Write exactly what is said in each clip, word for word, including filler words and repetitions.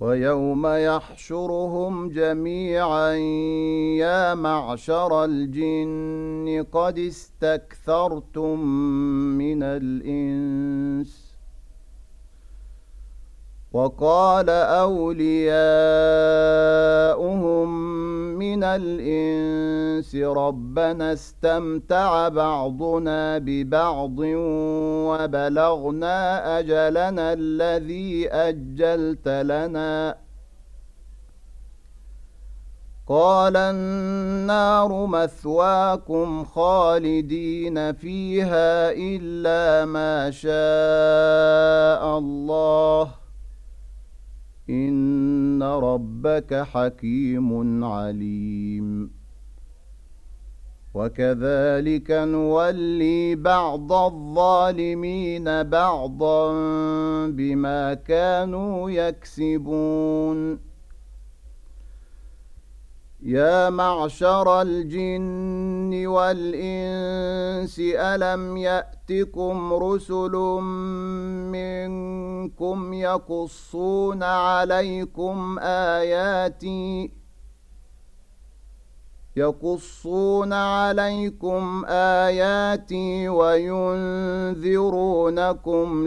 ويوم يحشرهم جميعا يا معشر الجن قد استكثرتم من الإنس وقال أولياؤهم من الإنس ربنا استمتع بعضنا ببعض وبلغنا أجلنا الذي أجلت لنا قال النار مثواكم خالدين فيها إلا ما شاء الله إن ربك حكيم عليم وكذلك نولي بعض الظالمين بعضا بما كانوا يكسبون يا معشر الجن والإنس ألم يأتكم رسل منكم يقصون عليكم آياتي يقصون عليكم آياتي وينذرونكم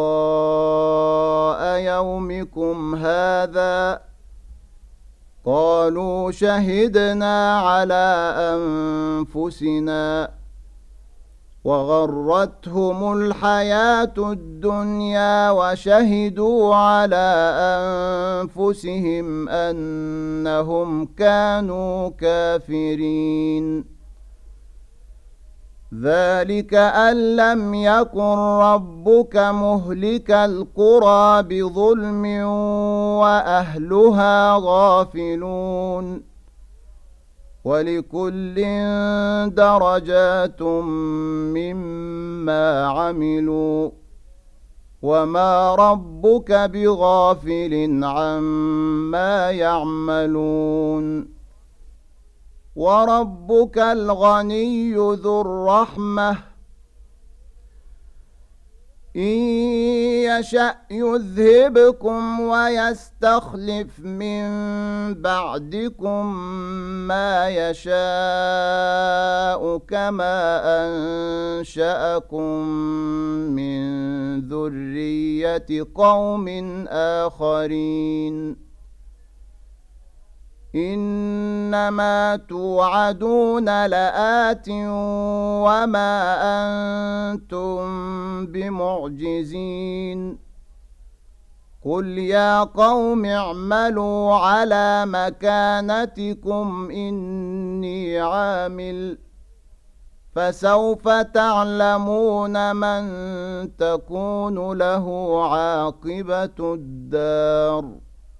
لقاء يومكم هذا قالوا شهدنا على أنفسنا وغرتهم الحياة الدنيا وشهدوا على أنفسهم أنهم كانوا كافرين ذلك أن لم يكن ربك مهلك القرى بظلم وأهلها غافلون ولكل درجات مما عملوا وما ربك بغافل عما يعملون وربك الغني ذو الرحمة إن يشأ يذهبكم ويستخلف من بعدكم ما يشاء كما أنشأكم من ذرية قوم آخرين إنما توعدون لآت وما أنتم بمعجزين قل يا قوم اعملوا على مكانتكم إني عامل فسوف تعلمون من تكون له عاقبة الدار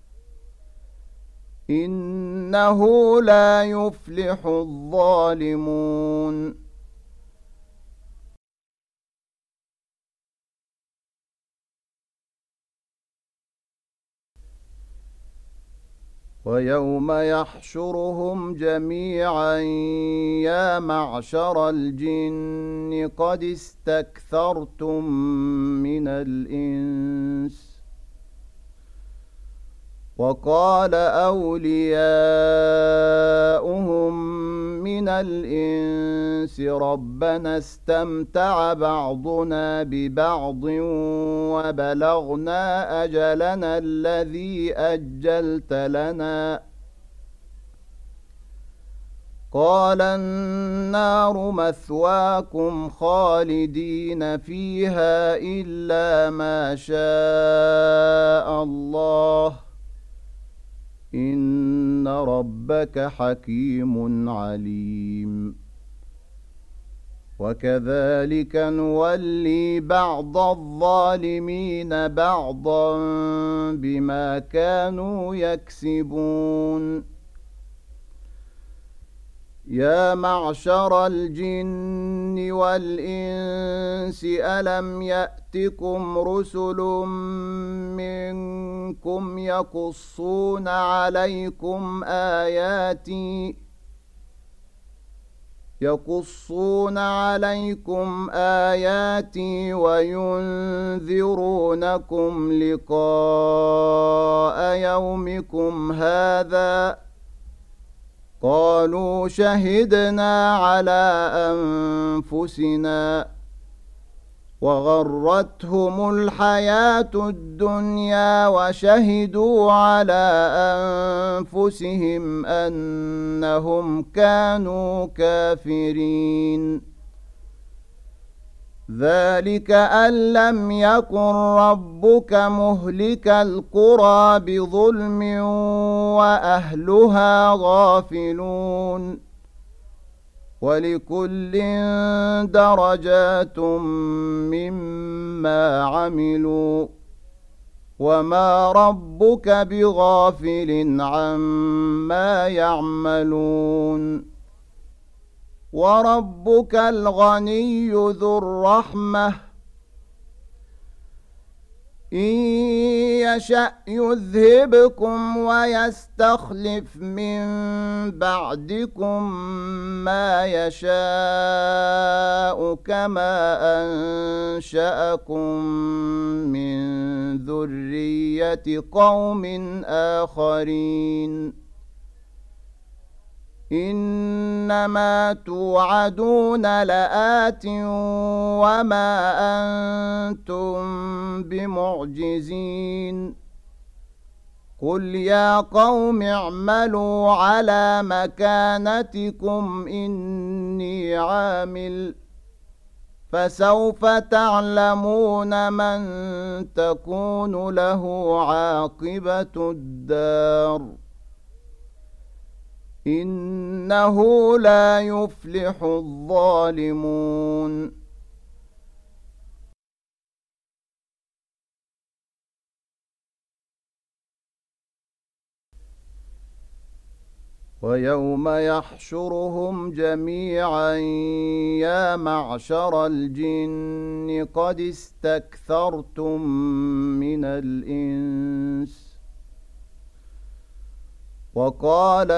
إنه لا يفلح الظالمون ويوم يحشرهم جميعا يا معشر الجن قد استكثرتم من الإنس وقال أولياؤهم من الإنس ربنا استمتع بعضنا ببعض وبلغنا أجلنا الذي أجلت لنا قال النار مثواكم خالدين فيها إلا ما شاء الله إن ربك حكيم عليم وكذلك نولي بعض الظالمين بعضا بما كانوا يكسبون يا معشر الجن والإنس ألم يأتكم رسل منكم يقصون عليكم آياتي يقصون عليكم آياتي وينذرونكم لقاء يومكم هذا قالوا شهدنا على أنفسنا وغرتهم الحياة الدنيا وشهدوا على أنفسهم أنهم كانوا كافرين ذلك أن لم يكن ربك مهلك القرى بظلم وأهلها غافلون ولكل درجات مما عملوا وما ربك بغافل عما يعملون وربك الغني ذو الرحمة إن يشأ يذهبكم ويستخلف من بعدكم ما يشاء كما أنشأكم من ذرية قوم آخرين إنما توعدون لآت وما أنتم بمعجزين قل يا قوم اعملوا على مكانتكم إني عامل فسوف تعلمون من تكون له عاقبة الدار إنه لا يفلح الظالمون ويوم يحشرهم جميعا يا معشر الجن قد استكثرتم من الإنس وقال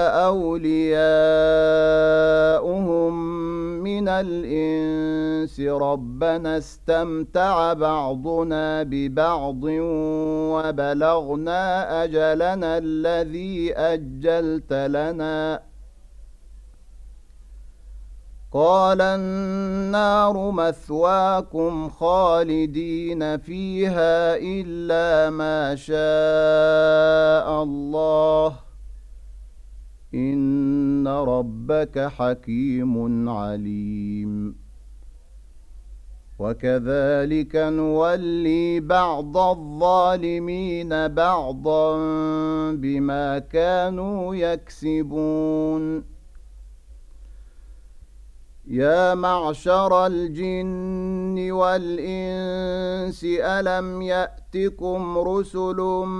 أولياؤهم من الإنس ربنا استمتع بعضنا ببعض وبلغنا أجلنا الذي أجلت لنا قال النار مثواكم خالدين فيها إلا ما شاء الله إن ربك حكيم عليم وكذلك نولي بعض الظالمين بعضا بما كانوا يكسبون يا معشر الجن والإنس ألم يأتكم رسل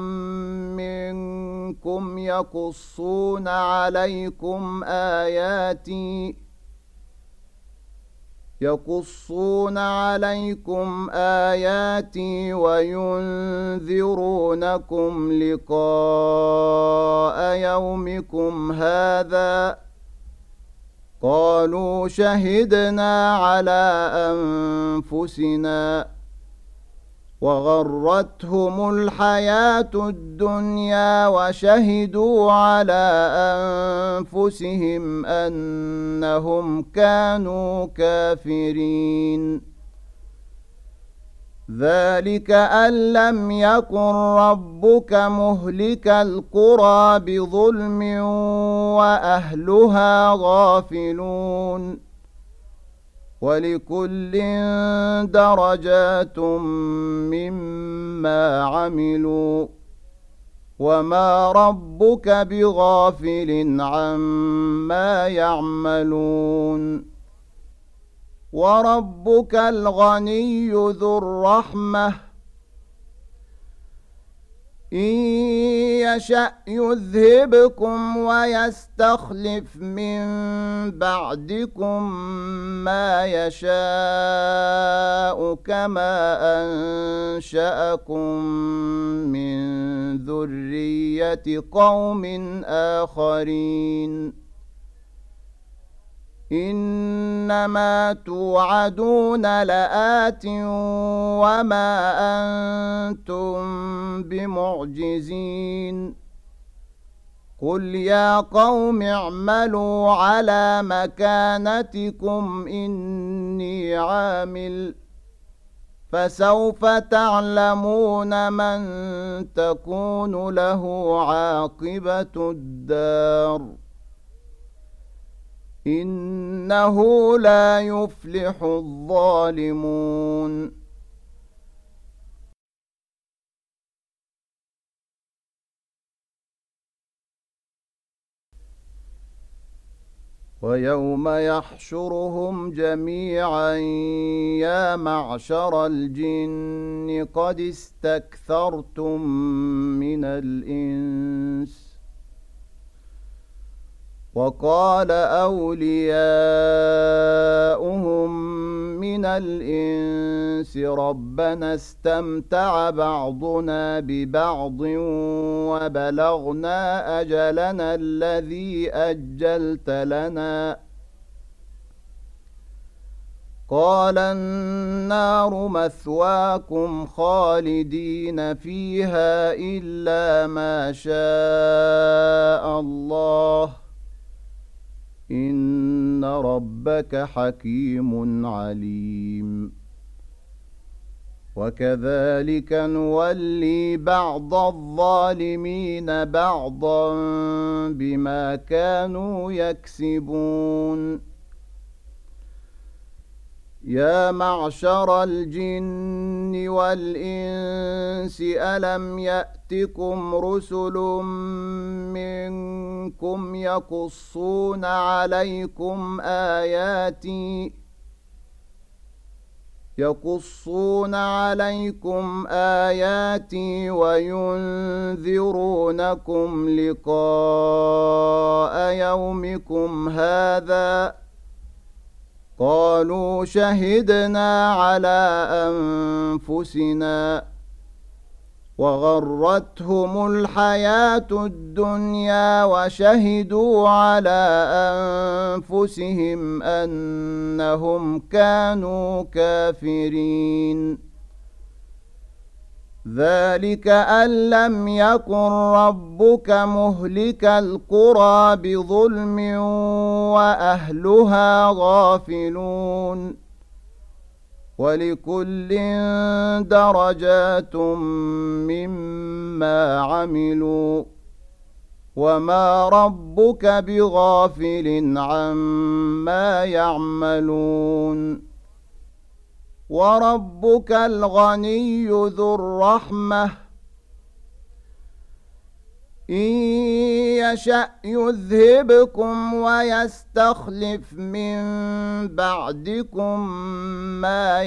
منكم يقصون عليكم آياتي يقصون عليكم آياتي وينذرونكم لقاء يومكم هذا قالوا شهدنا على أنفسنا وغرتهم الحياة الدنيا وشهدوا على أنفسهم أنهم كانوا كافرين ذلك أن لم يكن ربك مهلك القرى بظلم وأهلها غافلون ولكل درجات مما عملوا وما ربك بغافل عما يعملون وربك الغني ذو الرحمة إن يشأ يذهبكم ويستخلف من بعدكم ما يشاء كما أنشأكم من ذرية قوم آخرين إنما توعدون لآت وما أنتم بمعجزين قل يا قوم اعملوا على مكانتكم إني عامل فسوف تعلمون من تكون له عاقبة الدار إنه لا يفلح الظالمون ويوم يحشرهم جميعا يا معشر الجن قد استكثرتم من الإنس وقال أولياؤهم من الإنس ربنا استمتع بعضنا ببعض وبلغنا أجلنا الذي أجلت لنا قال النار مثواكم خالدين فيها إلا ما شاء الله إن ربك حكيم عليم وكذلك نولي بعض الظالمين بعضا بما كانوا يكسبون يا معشر الجن والإنس ألم يأتكم رسل منكم يقصون عليكم آياتي يقصون عليكم آياتي وينذرونكم لقاء يومكم هذا قالوا شهدنا على أنفسنا وغرتهم الحياة الدنيا وشهدوا على أنفسهم أنهم كانوا كافرين ذلك أن لم يكن ربك مهلك القرى بظلم وأهلها غافلون ولكل درجات مما عملوا وما ربك بغافل عما يعملون وربك الغني ذو الرحمة إن يشأ يذهبكم ويستخلف من بعدكم ما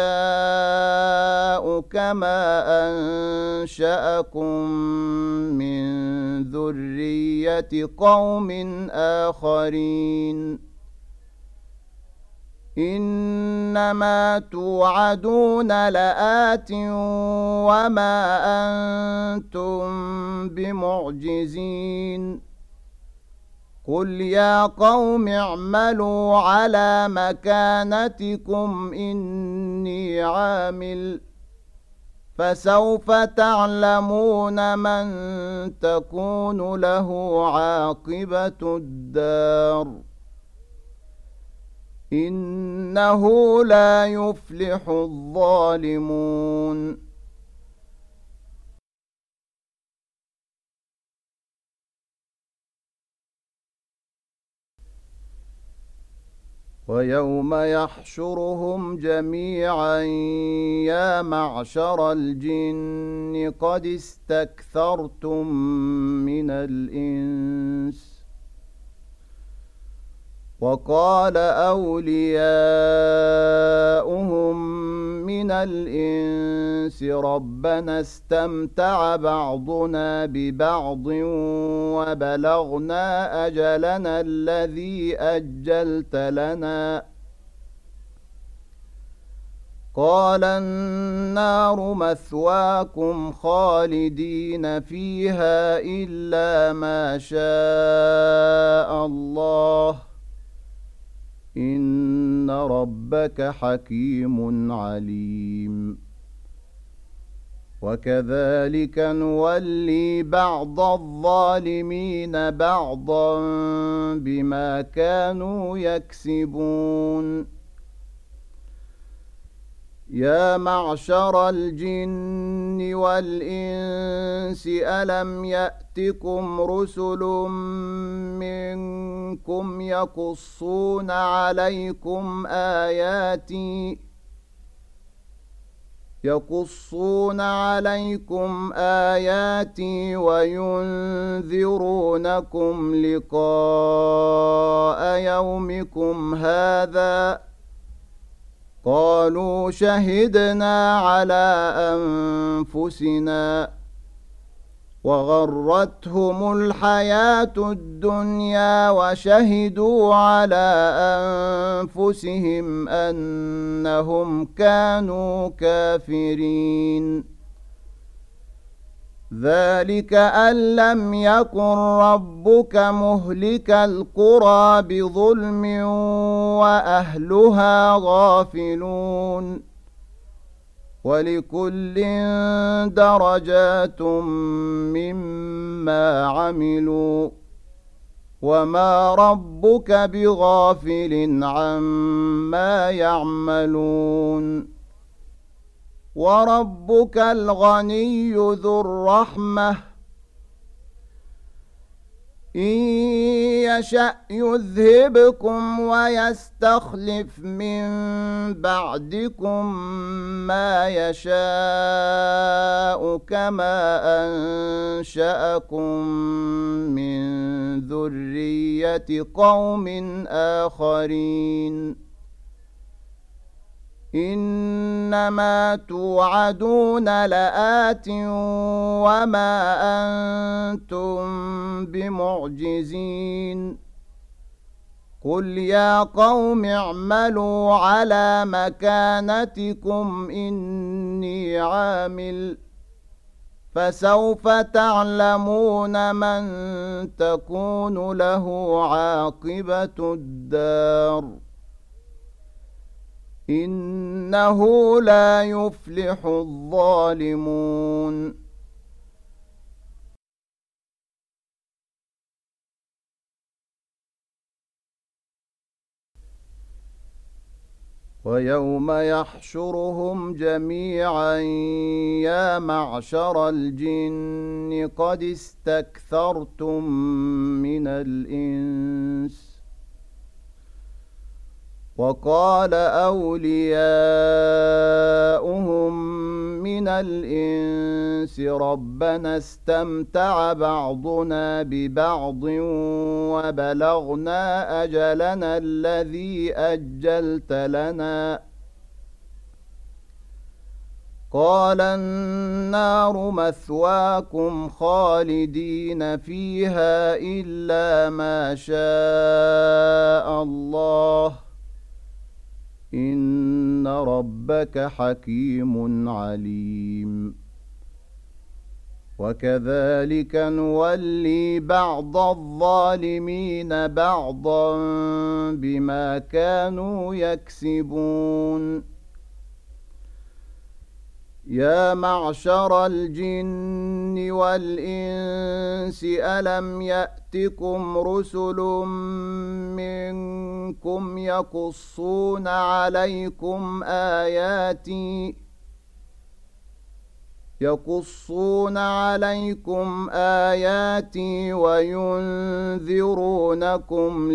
يشاء كما أنشأكم من ذرية قوم آخرين إنما توعدون لآت وما أنتم بمعجزين قل يا قوم اعملوا على مكانتكم إني عامل فسوف تعلمون من تكون له عاقبة الدار إنه لا يفلح الظالمون ويوم يحشرهم جميعا يا معشر الجن قد استكثرتم من الإنس وقال أولياؤهم من الإنس ربنا استمتع بعضنا ببعض وبلغنا أجلنا الذي أجلت لنا قال النار مثواكم خالدين فيها إلا ما شاء الله إن ربك حكيم عليم وكذلك نولي بعض الظالمين بعضا بما كانوا يكسبون يا معشر الجن والإنس ألم يأتكم رسل منكم يقصون عليكم آياتي يقصون عليكم آياتي وينذرونكم لقاء يومكم هذا قالوا شهدنا على أنفسنا وغرتهم الحياة الدنيا وشهدوا على أنفسهم أنهم كانوا كافرين ذلك أن لم يكن ربك مهلك القرى بظلم وأهلها غافلون ولكل درجات مما عملوا وما ربك بغافل عما يعملون وربك الغني ذو الرحمة إن يشأ يذهبكم ويستخلف من بعدكم ما يشاء كما أنشأكم من ذرية قوم آخرين إنما توعدون لآت وما أنتم بمعجزين قل يا قوم اعملوا على مكانتكم إني عامل فسوف تعلمون من تكون له عاقبة الدار إنه لا يفلح الظالمون ويوم يحشرهم جميعا يا معشر الجن قد استكثرتم من الإنس وقال أولياؤهم من الإنس ربنا استمتع بعضنا ببعض وبلغنا أجلنا الذي أجلت لنا قال النار مثواكم خالدين فيها إلا ما شاء الله إن ربك حكيم عليم وكذلك نولي بعض الظالمين بعضا بما كانوا يكسبون يا معشر الجن والإنس ألم يأتكم رسل منكم يقصون عليكم آياتي يقصون عليكم آياتي وينذرونكم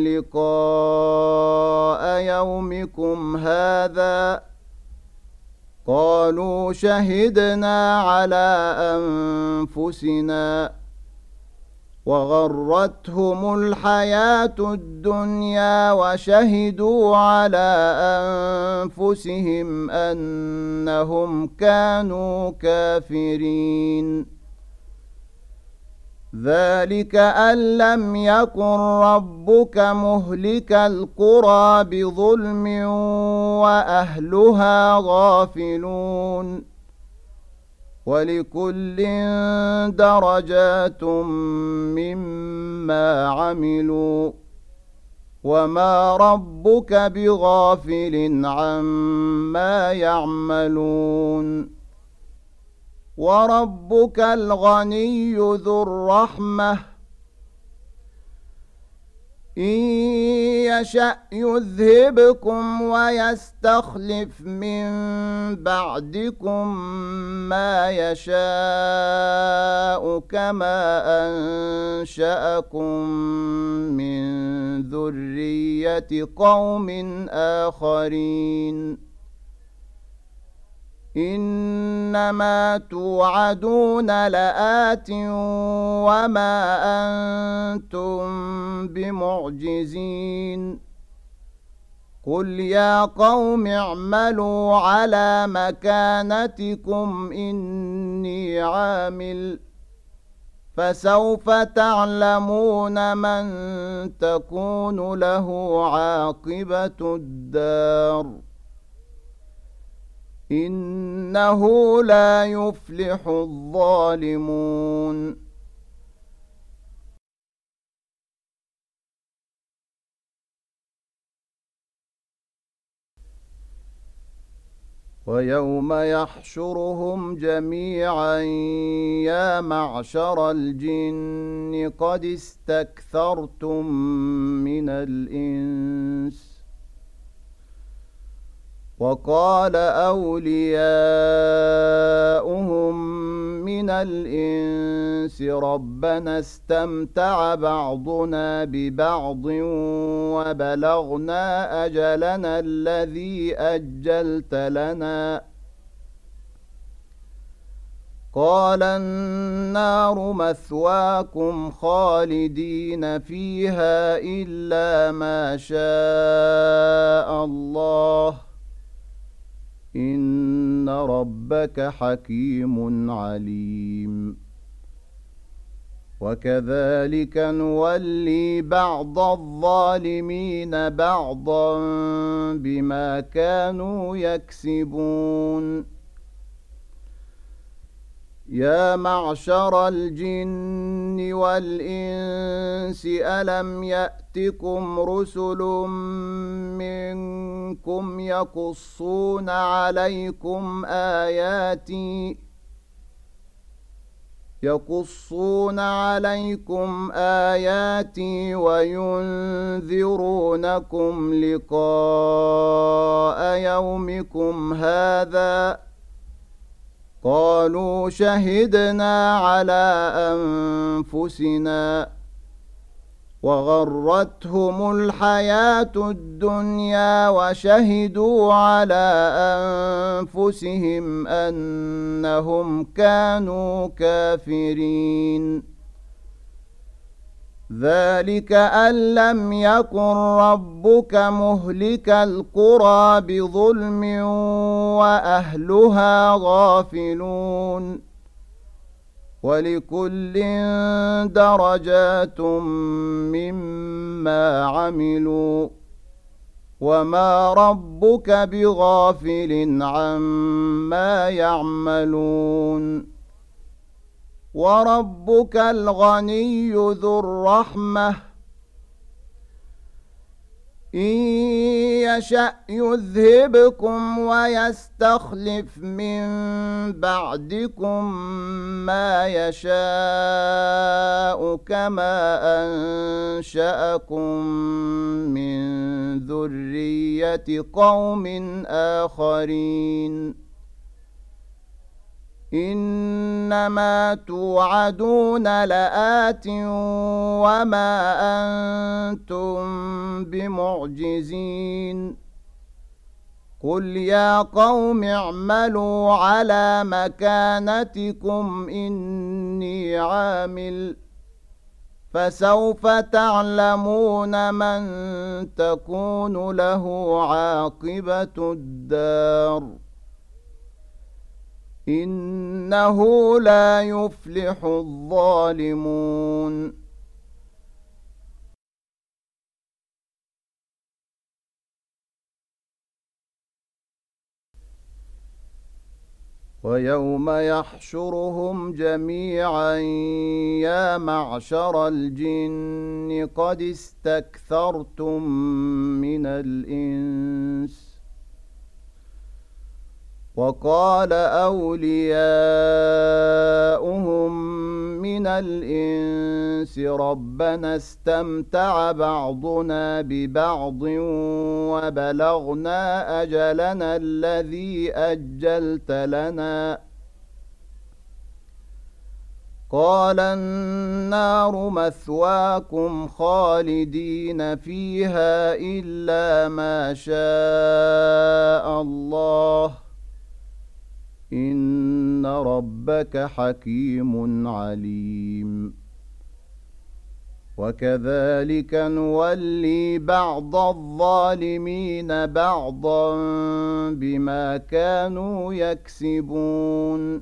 لقاء يومكم هذا قالوا شهدنا على أنفسنا وغرتهم الحياة الدنيا وشهدوا على أنفسهم أنهم كانوا كافرين ذلك أن لم يكن ربك مهلك القرى بظلم وأهلها غافلون ولكل درجات مما عملوا وما ربك بغافل عما يعملون وربك الغني ذو الرحمة إن يشأ يذهبكم ويستخلف من بعدكم ما يشاء كما أنشأكم من ذرية قوم آخرين إنما توعدون لآت وما أنتم بمعجزين قل يا قوم اعملوا على مكانتكم إني عامل فسوف تعلمون من تكون له عاقبة الدار إنه لا يفلح الظالمون ويوم يحشرهم جميعا يا معشر الجن قد استكثرتم من الإنس وقال أولياؤهم من الإنس ربنا استمتع بعضنا ببعض وبلغنا أجلنا الذي أجلت لنا قال النار مثواكم خالدين فيها إلا ما شاء الله إن ربك حكيم عليم وكذلك نولي بعض الظالمين بعضا بما كانوا يكسبون يا معشر الجن والإنس ألم يأتكم رسل منكم يقصون عليكم آياتي يقصون عليكم آياتي وينذرونكم لقاء يومكم هذا قالوا شهدنا على أنفسنا وغرتهم الحياة الدنيا وشهدوا على أنفسهم أنهم كانوا كافرين ذلك أن لم يكن ربك مهلك القرى بظلم وأهلها غافلون ولكل درجات مما عملوا وما ربك بغافل عما يعملون وربك الغني ذو الرحمة إن يشأ يذهبكم ويستخلف من بعدكم ما يشاء كما أنشأكم من ذرية قوم آخرين إنما توعدون لآت وما أنتم بمعجزين قل يا قوم اعملوا على مكانتكم إني عامل فسوف تعلمون من تكون له عاقبة الدار إنه لا يفلح الظالمون ويوم يحشرهم جميعا يا معشر الجن قد استكثرتم من الإنس وقال أولياؤهم من الإنس ربنا استمتع بعضنا ببعض وبلغنا أجلنا الذي أجلت لنا قال النار مثواكم خالدين فيها إلا ما شاء الله إن ربك حكيم عليم وكذلك نولي بعض الظالمين بعضا بما كانوا يكسبون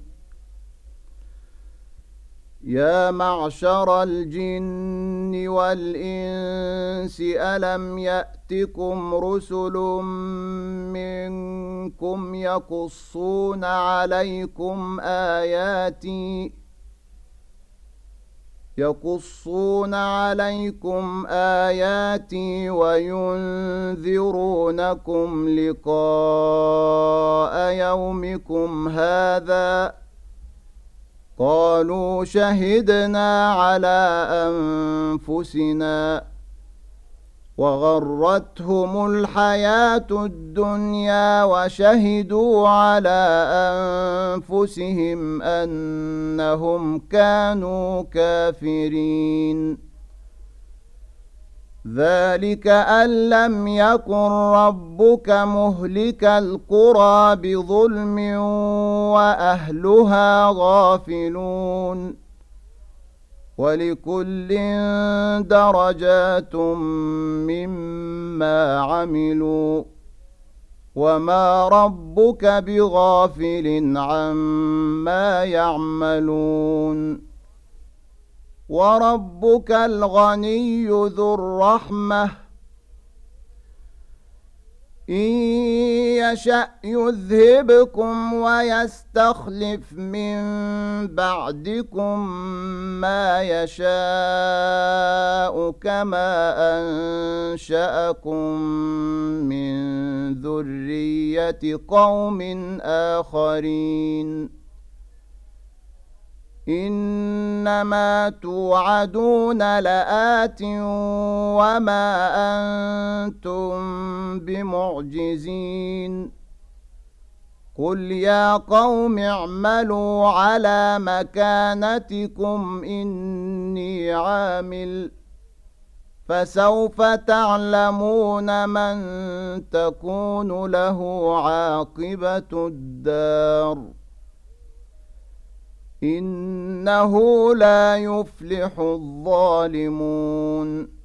يا معشر الجن والإنس ألم يأتكم رسل منكم يقصون عليكم آياتي يقصون عليكم آياتي وينذرونكم لقاء يومكم هذا قالوا شهدنا على أنفسنا وغرتهم الحياة الدنيا وشهدوا على أنفسهم أنهم كانوا كافرين ذلك أن لم يكن ربك مهلك القرى بظلم وأهلها غافلون ولكل درجات مما عملوا وما ربك بغافل عما يعملون وربك الغني ذو الرحمة إن يشأ يذهبكم ويستخلف من بعدكم ما يشاء كما أنشأكم من ذرية قوم آخرين إنما توعدون لآت وما أنتم بمعجزين قل يا قوم اعملوا على مكانتكم إني عامل فسوف تعلمون من تكون له عاقبة الدار إنه لا يفلح الظالمون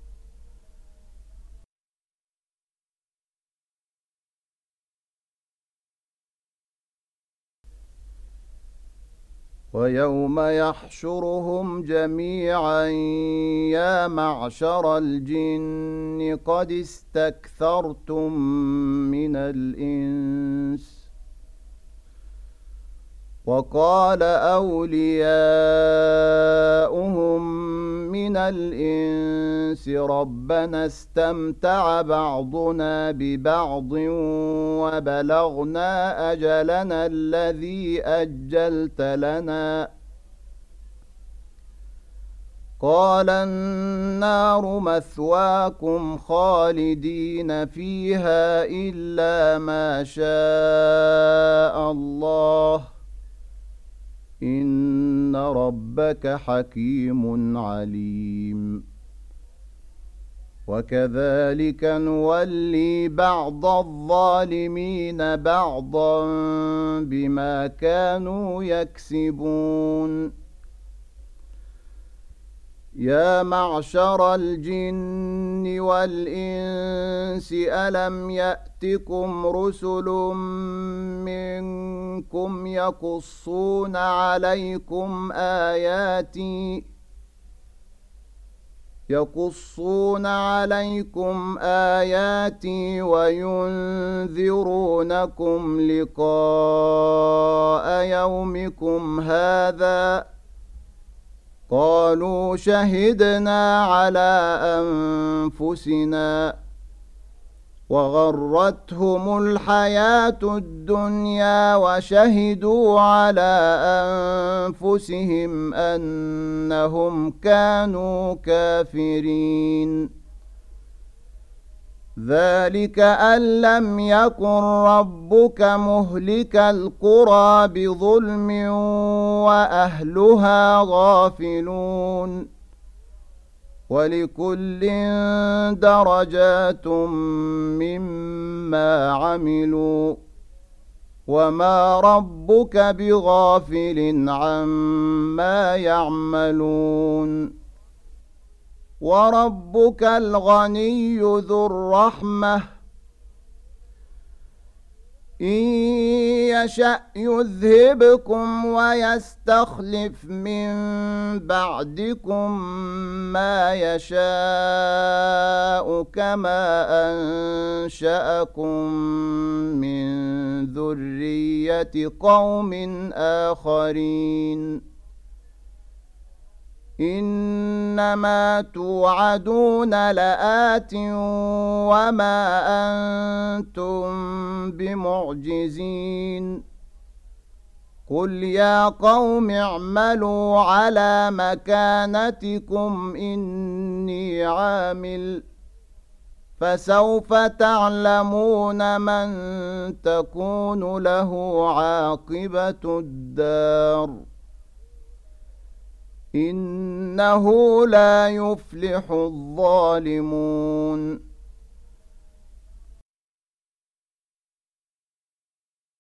ويوم يحشرهم جميعا يا معشر الجن قد استكثرتم من الإنس وقال أولياؤهم من الإنس ربنا استمتع بعضنا ببعض وبلغنا أجلنا الذي أجلت لنا قال النار مثواكم خالدين فيها إلا ما شاء الله إن ربك حكيم عليم وكذلك نولي بعض الظالمين بعضا بما كانوا يكسبون يا معشر الجن والإنس ألم يأتكم رسل منكم يقصون عليكم آياتي يقصون عليكم آياتي وينذرونكم لقاء يومكم هذا قالوا شهدنا على أنفسنا وغرتهم الحياة الدنيا وشهدوا على أنفسهم أنهم كانوا كافرين ذلك أن لم يكن ربك مهلك القرى بظلم وأهلها غافلون ولكل درجات مما عملوا وما ربك بغافل عما يعملون وربك الغني ذو الرحمة إن يشأ يذهبكم ويستخلف من بعدكم ما يشاء كما أنشأكم من ذرية قوم آخرين إنما توعدون لآت وما أنتم بمعجزين قل يا قوم اعملوا على مكانتكم إني عامل فسوف تعلمون من تكون له عاقبة الدار إنه لا يفلح الظالمون